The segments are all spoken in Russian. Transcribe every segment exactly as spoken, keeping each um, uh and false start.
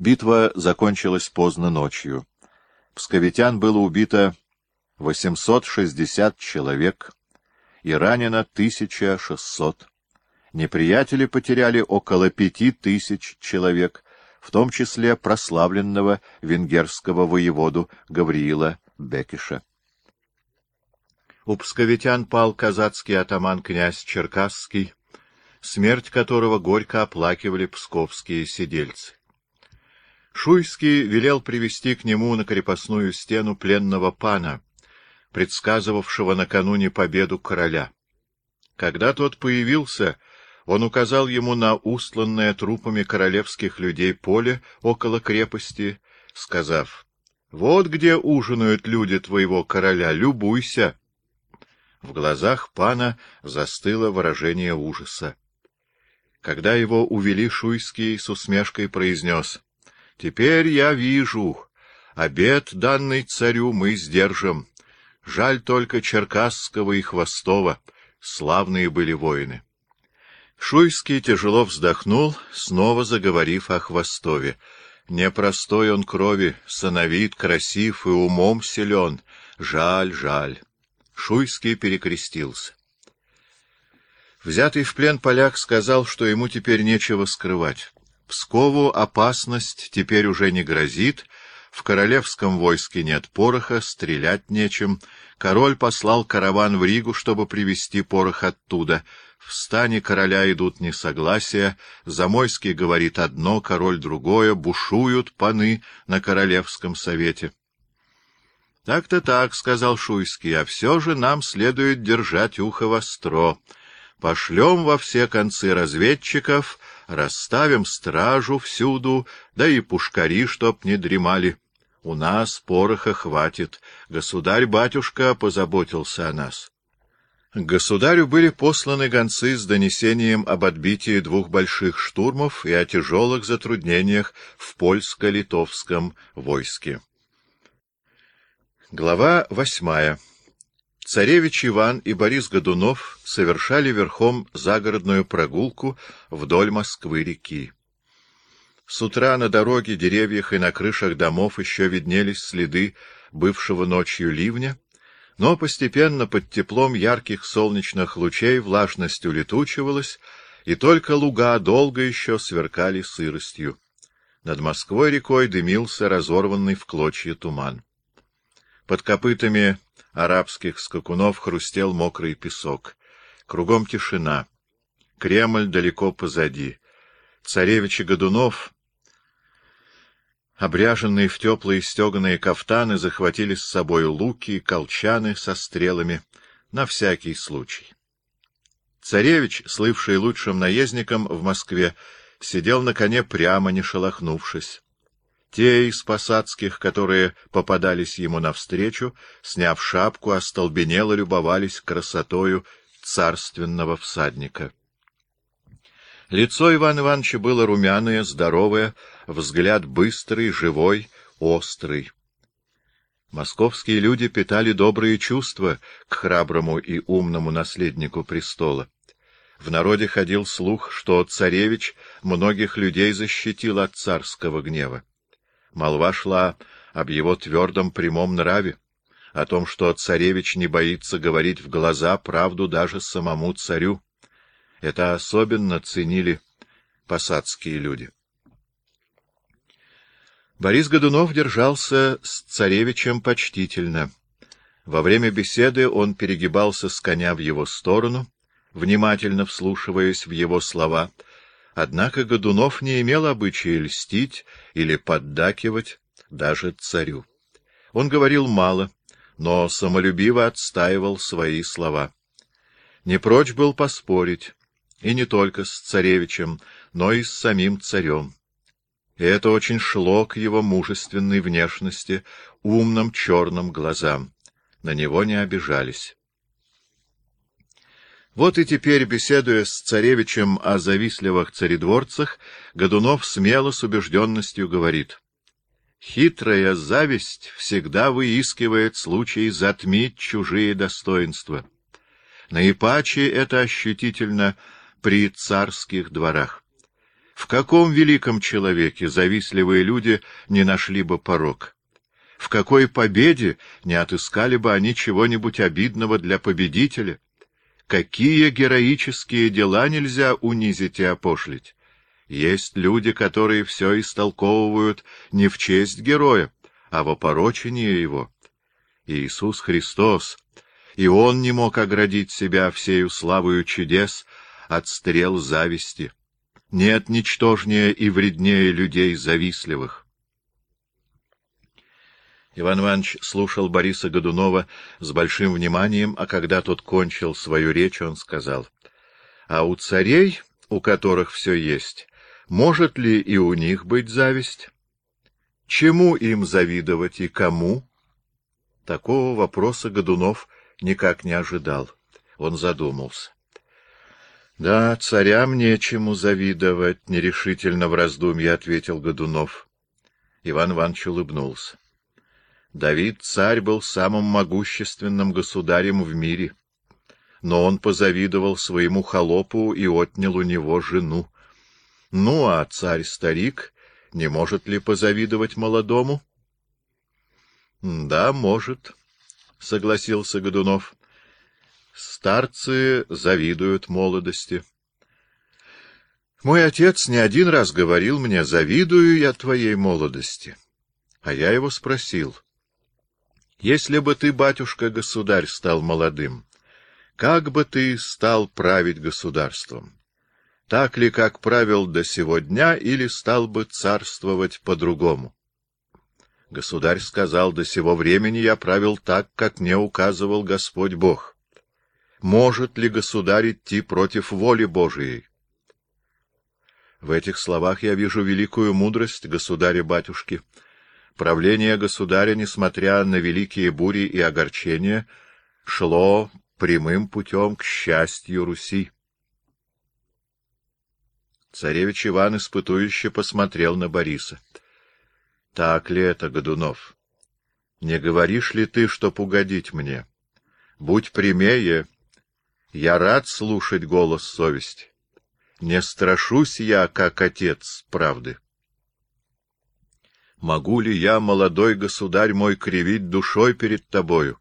Битва закончилась поздно ночью. Псковитян было убито восемьсот шестьдесят человек и ранено тысяча шестьсот. Неприятели потеряли около пяти тысяч человек, в том числе прославленного венгерского воеводу Гавриила Бекиша. У псковитян пал казацкий атаман князь Черкасский, смерть которого горько оплакивали псковские сидельцы. Шуйский велел привести к нему на крепостную стену пленного пана, предсказывавшего накануне победу короля. Когда тот появился, он указал ему на устланное трупами королевских людей поле около крепости, сказав: «Вот где ужинают люди твоего короля, любуйся». В глазах пана застыло выражение ужаса. Когда его увели, Шуйский с усмешкой произнес: «Теперь я вижу, обет, данный царю, мы сдержим. Жаль только Черкасского и Хвостова, славные были воины». Шуйский тяжело вздохнул, снова заговорив о Хвостове. «Непростой он крови, сановит, красив и умом силен. Жаль, жаль». Шуйский перекрестился. Взятый в плен поляк сказал, что ему теперь нечего скрывать. Пскову опасность теперь уже не грозит, в королевском войске нет пороха, стрелять нечем. Король послал караван в Ригу, чтобы привезти порох оттуда. В стане короля идут несогласия, Замойский говорит одно, король другое, бушуют паны на королевском совете. «Так-то так», — сказал Шуйский, — «а все же нам следует держать ухо востро. Пошлем во все концы разведчиков, расставим стражу всюду, да и пушкари, чтоб не дремали. У нас пороха хватит, государь-батюшка позаботился о нас». К государю были посланы гонцы с донесением об отбитии двух больших штурмов и о тяжелых затруднениях в польско-литовском войске. Глава восьмая. Царевич Иван и Борис Годунов совершали верхом загородную прогулку вдоль Москвы-реки. С утра на дороге, деревьях и на крышах домов еще виднелись следы бывшего ночью ливня, но постепенно под теплом ярких солнечных лучей влажность улетучивалась, и только луга долго еще сверкали сыростью. Над Москвой-рекой дымился разорванный в клочья туман. Под копытами арабских скакунов хрустел мокрый песок. Кругом тишина. Кремль далеко позади. Царевич и Годунов, обряженные в теплые стеганые кафтаны, захватили с собой луки и колчаны со стрелами на всякий случай. Царевич, слывший лучшим наездником в Москве, сидел на коне прямо, не шелохнувшись. Те из посадских, которые попадались ему навстречу, сняв шапку, остолбенело любовались красотою царственного всадника. Лицо Ивана Ивановича было румяное, здоровое, взгляд быстрый, живой, острый. Московские люди питали добрые чувства к храброму и умному наследнику престола. В народе ходил слух, что царевич многих людей защитил от царского гнева. Молва шла об его твердом прямом нраве, о том, что царевич не боится говорить в глаза правду даже самому царю. Это особенно ценили посадские люди. Борис Годунов держался с царевичем почтительно. Во время беседы он перегибался с коня в его сторону, внимательно вслушиваясь в его слова. Однако Годунов не имел обычая льстить или поддакивать даже царю. Он говорил мало, но самолюбиво отстаивал свои слова. Не прочь был поспорить, и не только с царевичем, но и с самим царем. И это очень шло к его мужественной внешности, умным черным глазам. На него не обижались. Вот и теперь, беседуя с царевичем о завистливых царедворцах, Годунов смело с убежденностью говорит: «Хитрая зависть всегда выискивает случай затмить чужие достоинства. Наипаче это ощутительно при царских дворах. В каком великом человеке завистливые люди не нашли бы порок? В какой победе не отыскали бы они чего-нибудь обидного для победителя? Какие героические дела нельзя унизить и опошлить? Есть люди, которые все истолковывают не в честь героя, а в опорочение его. Иисус Христос, и Он не мог оградить себя всею славою чудес от стрел зависти. Нет ничтожнее и вреднее людей завистливых. Иван Иванович слушал Бориса Годунова с большим вниманием, а когда тот кончил свою речь, он сказал: — А у царей, у которых все есть, может ли и у них быть зависть? Чему им завидовать и кому? Такого вопроса Годунов никак не ожидал. Он задумался. — Да, царям нечему завидовать, — нерешительно в раздумье ответил Годунов. Иван Иванович улыбнулся. Давид царь был самым могущественным государем в мире, но он позавидовал своему холопу и отнял у него жену. Ну, а царь-старик не может ли позавидовать молодому? — Да, может, — согласился Годунов. — Старцы завидуют молодости. Мой отец не один раз говорил мне: завидую я твоей молодости. А я его спросил: если бы ты, батюшка-государь, стал молодым, как бы ты стал править государством? Так ли, как правил до сего дня, или стал бы царствовать по-другому? Государь сказал: до сего времени я правил так, как мне указывал Господь Бог. Может ли государь идти против воли Божией? В этих словах я вижу великую мудрость государя-батюшки. Правление государя, несмотря на великие бури и огорчения, шло прямым путем к счастью Руси. Царевич Иван испытующе посмотрел на Бориса. — Так ли это, Годунов? Не говоришь ли ты, чтоб угодить мне? Будь прямее, я рад слушать голос совести. Не страшусь я, как отец, правды. Могу ли я, молодой государь мой, кривить душой перед тобою?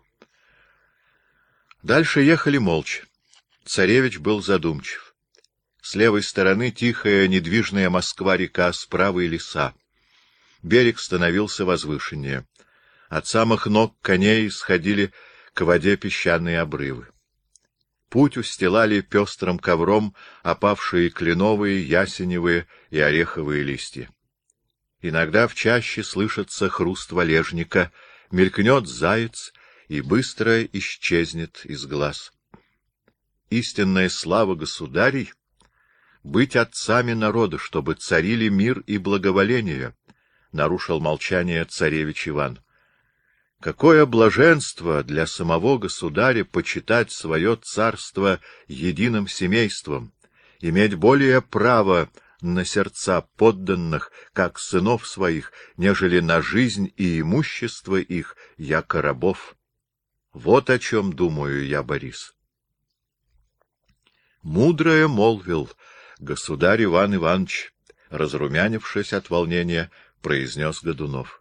Дальше ехали молча. Царевич был задумчив. С левой стороны тихая, недвижная Москва-река, справа и леса. Берег становился возвышеннее. От самых ног коней сходили к воде песчаные обрывы. Путь устилали пестрым ковром опавшие кленовые, ясеневые и ореховые листья. Иногда в чаще слышится хруст валежника, мелькнет заяц и быстро исчезнет из глаз. Истинная слава государей — быть отцами народа, чтобы царили мир и благоволение, — нарушил молчание царевич Иван. Какое блаженство для самого государя почитать свое царство единым семейством, иметь более право на сердца подданных, как сынов своих, нежели на жизнь и имущество их, яко рабов. Вот о чем думаю я, Борис. Мудрое молвил государь Иван Иванович, разрумянившись от волнения, произнес Годунов.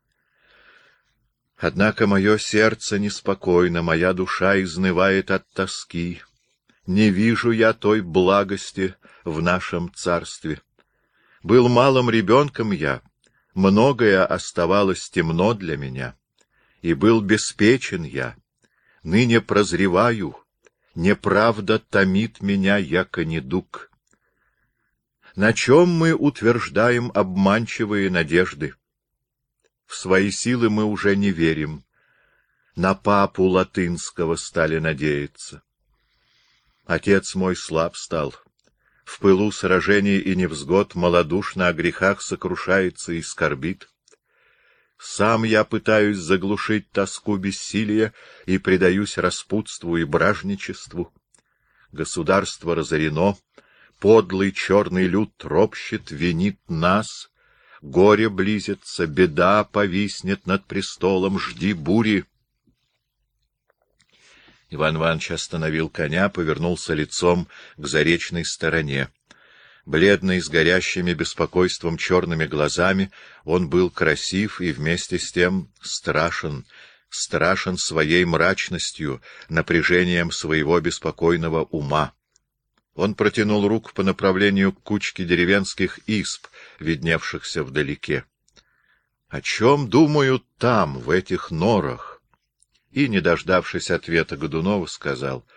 Однако мое сердце неспокойно, моя душа изнывает от тоски. Не вижу я той благости в нашем царстве. Был малым ребенком я, многое оставалось темно для меня, и был беспечен я. Ныне прозреваю, неправда томит меня, яко недуг. На чем мы утверждаем обманчивые надежды? В свои силы мы уже не верим, на папу латынского стали надеяться. Отец мой слаб стал, в пылу сражений и невзгод малодушно о грехах сокрушается и скорбит. Сам я пытаюсь заглушить тоску бессилия и предаюсь распутству и бражничеству. Государство разорено, подлый черный люд ропщет, винит нас, горе близится, беда повиснет над престолом, жди бури. Иван Иванович остановил коня, повернулся лицом к заречной стороне. Бледный, с горящими беспокойством черными глазами, он был красив и вместе с тем страшен, страшен своей мрачностью, напряжением своего беспокойного ума. Он протянул руку по направлению к кучке деревенских изб, видневшихся вдалеке. О чем думают там, в этих норах? И, не дождавшись ответа Годунова, сказал: